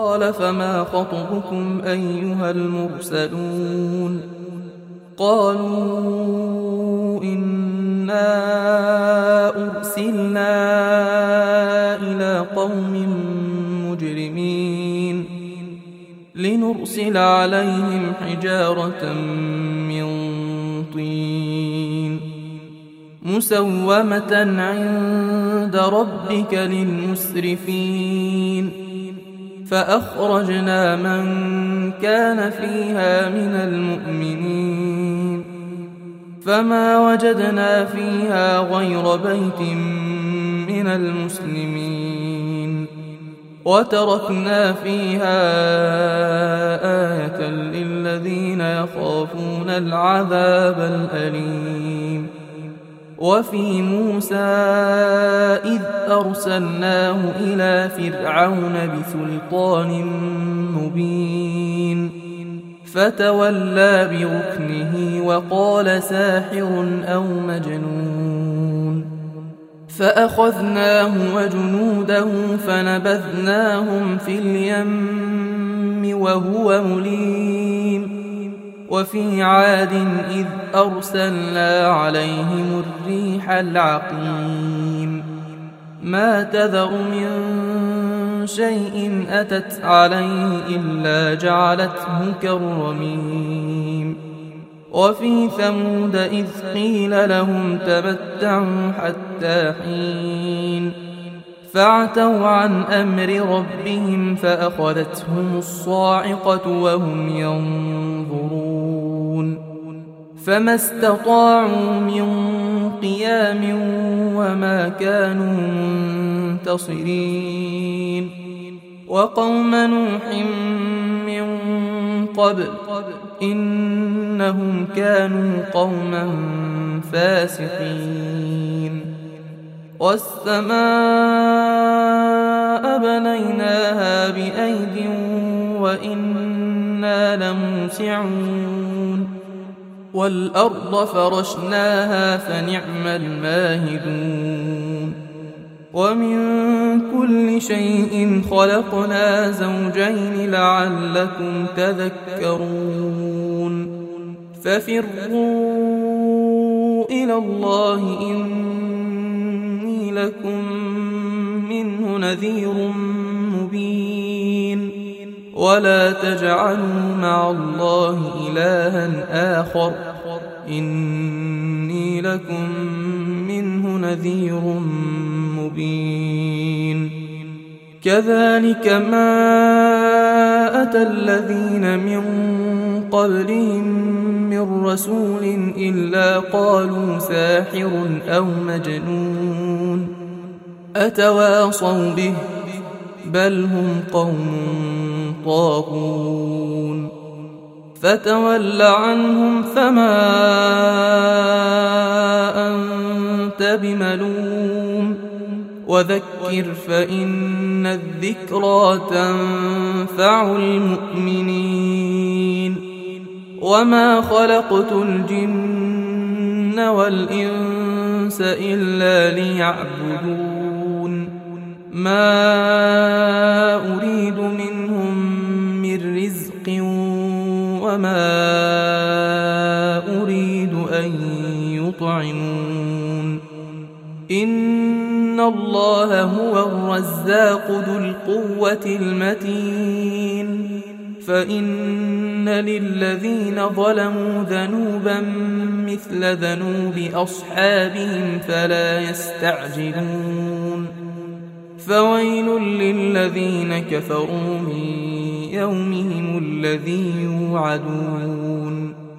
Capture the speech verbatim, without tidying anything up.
قال فما خطبكم أيها المرسلون قالوا إنا أرسلنا إلى قوم مجرمين لنرسل عليهم حجارة من طين مسومة عند ربك للمسرفين فأخرجنا من كان فيها من المؤمنين فما وجدنا فيها غير بيت من المسلمين وتركنا فيها آية للذين يخافون العذاب الأليم وفي موسى إذ أرسلناه إلى فرعون بسلطان مبين فتولى بركنه وقال ساحر أو مجنون فأخذناه وجنوده فنبذناهم في اليم وهو مليم وفي عاد إذ أرسلنا عليهم الريح العقيم ما تذر من شيء أتت عليه إلا جعلته كالرميم وفي ثمود إذ قيل لهم تمتعوا حتى حين فعتوا عن أمر ربهم فأخذتهم الصاعقة وهم ينظرون فما استطاعوا من قيام وما كانوا منتصرين وقوم نوح من قبل إنهم كانوا قوما فاسقين والسماء بنيناها بأيد وإنا لموسعون والأرض فرشناها فنعم الماهدون ومن كل شيء خلقنا زوجين لعلكم تذكرون ففروا إلى الله إني لكم منه نذير مبين ولا تجعلوا مع الله إلها آخر إني لكم منه نذير مبين كذلك ما أتى الذين من قبلهم من رسول إلا قالوا ساحر أو مجنون أتواصوا به بل هم قوم طاغون فتول عنهم فما أنت بملوم وذكر فإن الذكرى تنفع المؤمنين وما خلقت الجن والإنس إلا ليعبدون ما أريد منهم من رزق وما أريد أن يطعمون إن الله هو الرزاق ذو القوة المتين فإن للذين ظلموا ذنوبا مثل ذنوب أصحابهم فلا يستعجلون فويل للذين كفروا من يومهم الذي يوعدون